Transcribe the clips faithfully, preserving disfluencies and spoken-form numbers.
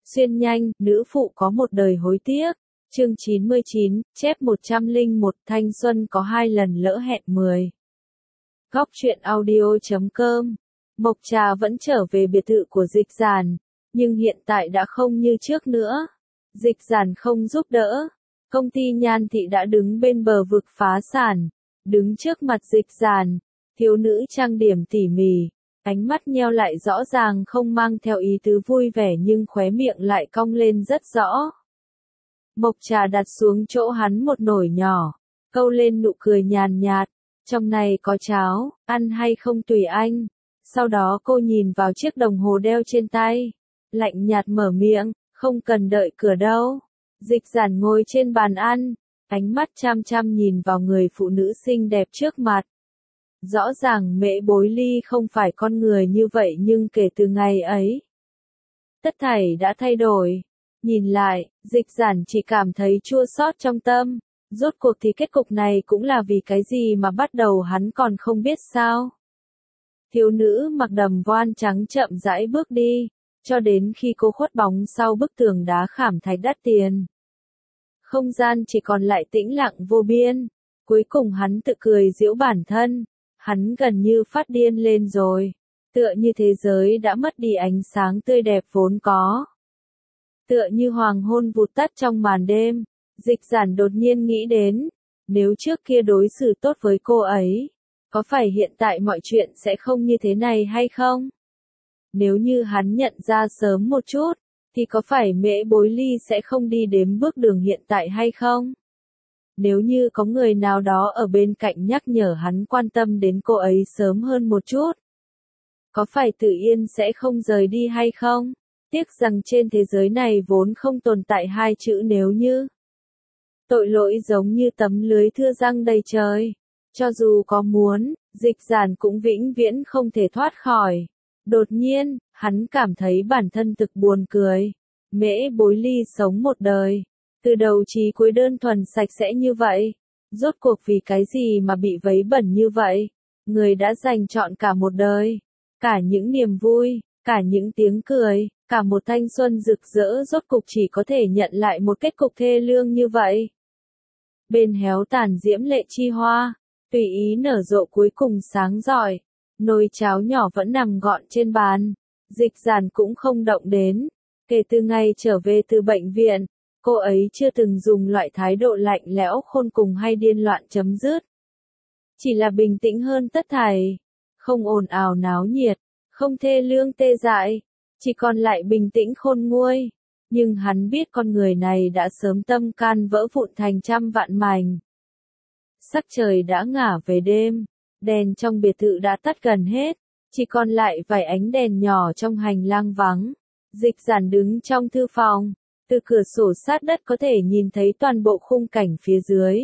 Xuyên nhanh, nữ phụ có một đời hối tiếc. Chương chín mươi chín, chép một trăm lẻ một, thanh xuân có hai lần lỡ hẹn mười. Góc truyện audio chấm com. Mộc Trà vẫn trở về biệt thự của Dịch Giản, nhưng hiện tại đã không như trước nữa. Dịch Giản không giúp đỡ. Công ty Nhan Thị đã đứng bên bờ vực phá sản. Đứng trước mặt Dịch Giản, thiếu nữ trang điểm tỉ mỉ, ánh mắt nheo lại rõ ràng không mang theo ý tứ vui vẻ nhưng khóe miệng lại cong lên rất rõ. Mộc Trà đặt xuống chỗ hắn một nồi nhỏ, câu lên nụ cười nhàn nhạt, trong này có cháo, ăn hay không tùy anh. Sau đó cô nhìn vào chiếc đồng hồ đeo trên tay, lạnh nhạt mở miệng, không cần đợi cửa đâu. Dịch Giản ngồi trên bàn ăn, ánh mắt chăm chăm nhìn vào người phụ nữ xinh đẹp trước mặt. Rõ ràng Mễ Bối Ly không phải con người như vậy nhưng kể từ ngày ấy, tất thảy đã thay đổi. Nhìn lại, Dịch Giản chỉ cảm thấy chua xót trong tâm. Rốt cuộc thì kết cục này cũng là vì cái gì mà bắt đầu hắn còn không biết sao. Thiếu nữ mặc đầm voan trắng chậm rãi bước đi, cho đến khi cô khuất bóng sau bức tường đá khảm thạch đắt tiền. Không gian chỉ còn lại tĩnh lặng vô biên. Cuối cùng hắn tự cười giễu bản thân. Hắn gần như phát điên lên rồi. Tựa như thế giới đã mất đi ánh sáng tươi đẹp vốn có. Tựa như hoàng hôn vụt tắt trong màn đêm. Dịch Giản đột nhiên nghĩ đến, nếu trước kia đối xử tốt với cô ấy, có phải hiện tại mọi chuyện sẽ không như thế này hay không? Nếu như hắn nhận ra sớm một chút, thì có phải Mễ Bối Ly sẽ không đi đếm bước đường hiện tại hay không? Nếu như có người nào đó ở bên cạnh nhắc nhở hắn quan tâm đến cô ấy sớm hơn một chút, có phải Tử Yên sẽ không rời đi hay không? Tiếc rằng trên thế giới này vốn không tồn tại hai chữ nếu như. Tội lỗi giống như tấm lưới thưa răng đầy trời. Cho dù có muốn, Dịch Giản cũng vĩnh viễn không thể thoát khỏi. Đột nhiên, hắn cảm thấy bản thân thực buồn cười. Mễ Bối Ly sống một đời, từ đầu chí cuối đơn thuần sạch sẽ như vậy. Rốt cuộc vì cái gì mà bị vấy bẩn như vậy? Người đã dành trọn cả một đời, cả những niềm vui, cả những tiếng cười, cả một thanh xuân rực rỡ rốt cục chỉ có thể nhận lại một kết cục thê lương như vậy. Bên héo tàn diễm lệ chi hoa, tùy ý nở rộ cuối cùng sáng rọi. Nồi cháo nhỏ vẫn nằm gọn trên bàn. Dịch Giản cũng không động đến. Kể từ ngày trở về từ bệnh viện, cô ấy chưa từng dùng loại thái độ lạnh lẽo khôn cùng hay điên loạn chấm dứt. Chỉ là bình tĩnh hơn tất thảy. Không ồn ào náo nhiệt, không thê lương tê dại, chỉ còn lại bình tĩnh khôn nguôi. Nhưng hắn biết con người này đã sớm tâm can vỡ vụn thành trăm vạn mảnh. Sắc trời đã ngả về đêm, đèn trong biệt thự đã tắt gần hết, chỉ còn lại vài ánh đèn nhỏ trong hành lang vắng. Dịch Giản đứng trong thư phòng, từ cửa sổ sát đất có thể nhìn thấy toàn bộ khung cảnh phía dưới.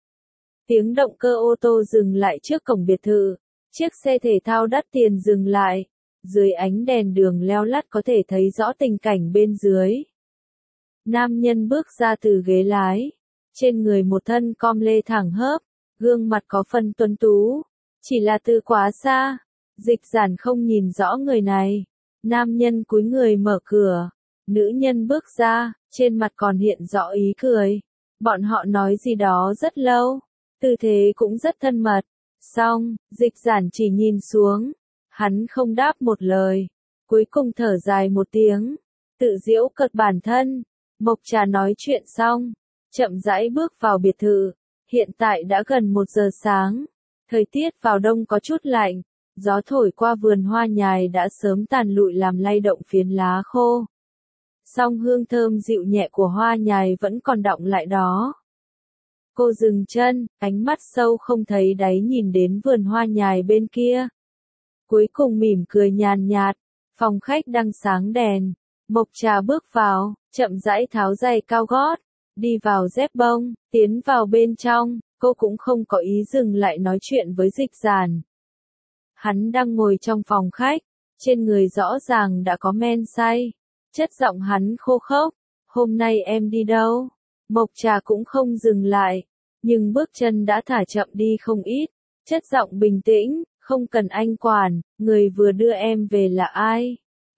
Tiếng động cơ ô tô dừng lại trước cổng biệt thự, chiếc xe thể thao đắt tiền dừng lại, dưới ánh đèn đường leo lắt có thể thấy rõ tình cảnh bên dưới. Nam nhân bước ra từ ghế lái, trên người một thân com lê thẳng hớp, gương mặt có phần tuấn tú, chỉ là từ quá xa, Dịch Giản không nhìn rõ người này. Nam nhân cúi người mở cửa, nữ nhân bước ra, trên mặt còn hiện rõ ý cười. Bọn họ nói gì đó rất lâu, tư thế cũng rất thân mật. Xong, Dịch Giản chỉ nhìn xuống, hắn không đáp một lời, cuối cùng thở dài một tiếng, tự giễu cợt bản thân. Mộc Trà nói chuyện xong, chậm rãi bước vào biệt thự. Hiện tại đã gần một giờ sáng, thời tiết vào đông có chút lạnh, gió thổi qua vườn hoa nhài đã sớm tàn lụi làm lay động phiến lá khô. Song hương thơm dịu nhẹ của hoa nhài vẫn còn đọng lại đó. Cô dừng chân, ánh mắt sâu không thấy đáy nhìn đến vườn hoa nhài bên kia. Cuối cùng mỉm cười nhàn nhạt, phòng khách đang sáng đèn. Mộc Trà bước vào, chậm rãi tháo giày cao gót, đi vào dép bông, tiến vào bên trong, cô cũng không có ý dừng lại nói chuyện với Dịch Giản. Hắn đang ngồi trong phòng khách, trên người rõ ràng đã có men say, chất giọng hắn khô khốc, hôm nay em đi đâu? Mộc Trà cũng không dừng lại, nhưng bước chân đã thả chậm đi không ít, chất giọng bình tĩnh, không cần anh quản, người vừa đưa em về là ai?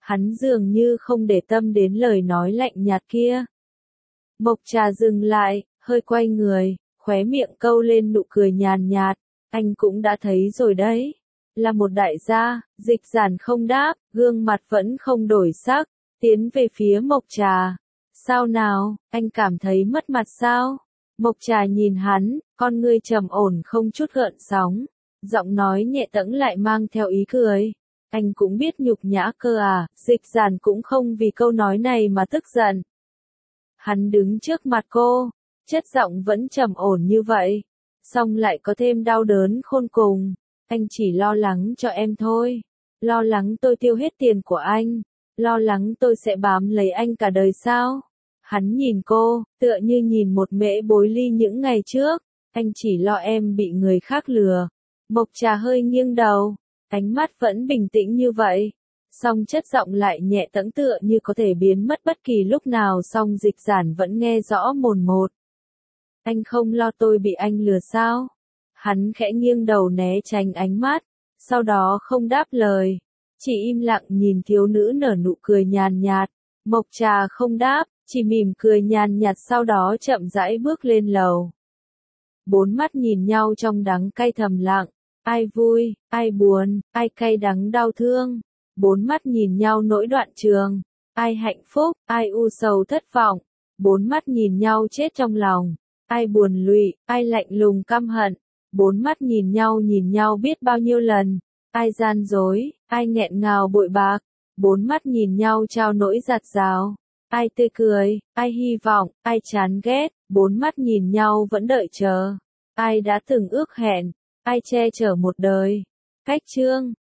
Hắn dường như không để tâm đến lời nói lạnh nhạt kia. Mộc Trà dừng lại, hơi quay người, khóe miệng câu lên nụ cười nhàn nhạt, anh cũng đã thấy rồi đấy. Là một đại gia, Dịch Giản không đáp, gương mặt vẫn không đổi sắc, tiến về phía Mộc Trà. Sao nào, anh cảm thấy mất mặt sao? Mộc Trà nhìn hắn, con ngươi trầm ổn không chút gợn sóng, giọng nói nhẹ tẫng lại mang theo ý cười. Anh cũng biết nhục nhã cơ à, Dịch Giản cũng không vì câu nói này mà tức giận. Hắn đứng trước mặt cô, chất giọng vẫn trầm ổn như vậy, song lại có thêm đau đớn khôn cùng. Anh chỉ lo lắng cho em thôi, lo lắng tôi tiêu hết tiền của anh, lo lắng tôi sẽ bám lấy anh cả đời sao? Hắn nhìn cô, tựa như nhìn một mễ bối ly những ngày trước, anh chỉ lo em bị người khác lừa. Mộc Trà hơi nghiêng đầu, ánh mắt vẫn bình tĩnh như vậy, song chất giọng lại nhẹ tẫng tựa như có thể biến mất bất kỳ lúc nào, song Dịch Giản vẫn nghe rõ mồn một. Anh không lo tôi bị anh lừa sao? Hắn khẽ nghiêng đầu né tránh ánh mắt, sau đó không đáp lời, chỉ im lặng nhìn thiếu nữ nở nụ cười nhàn nhạt. Mộc Trà không đáp, chỉ mỉm cười nhàn nhạt, sau đó chậm rãi bước lên lầu. Bốn mắt nhìn nhau trong đắng cay thầm lặng, ai vui, ai buồn, ai cay đắng đau thương. Bốn mắt nhìn nhau nỗi đoạn trường, ai hạnh phúc, ai u sầu thất vọng. Bốn mắt nhìn nhau chết trong lòng, ai buồn lụy, ai lạnh lùng căm hận. Bốn mắt nhìn nhau nhìn nhau biết bao nhiêu lần, ai gian dối, ai nghẹn ngào bội bạc. Bốn mắt nhìn nhau trao nỗi giạt rào, ai tươi cười, ai hy vọng, ai chán ghét. Bốn mắt nhìn nhau vẫn đợi chờ, ai đã từng ước hẹn, ai che chở một đời. Cách chương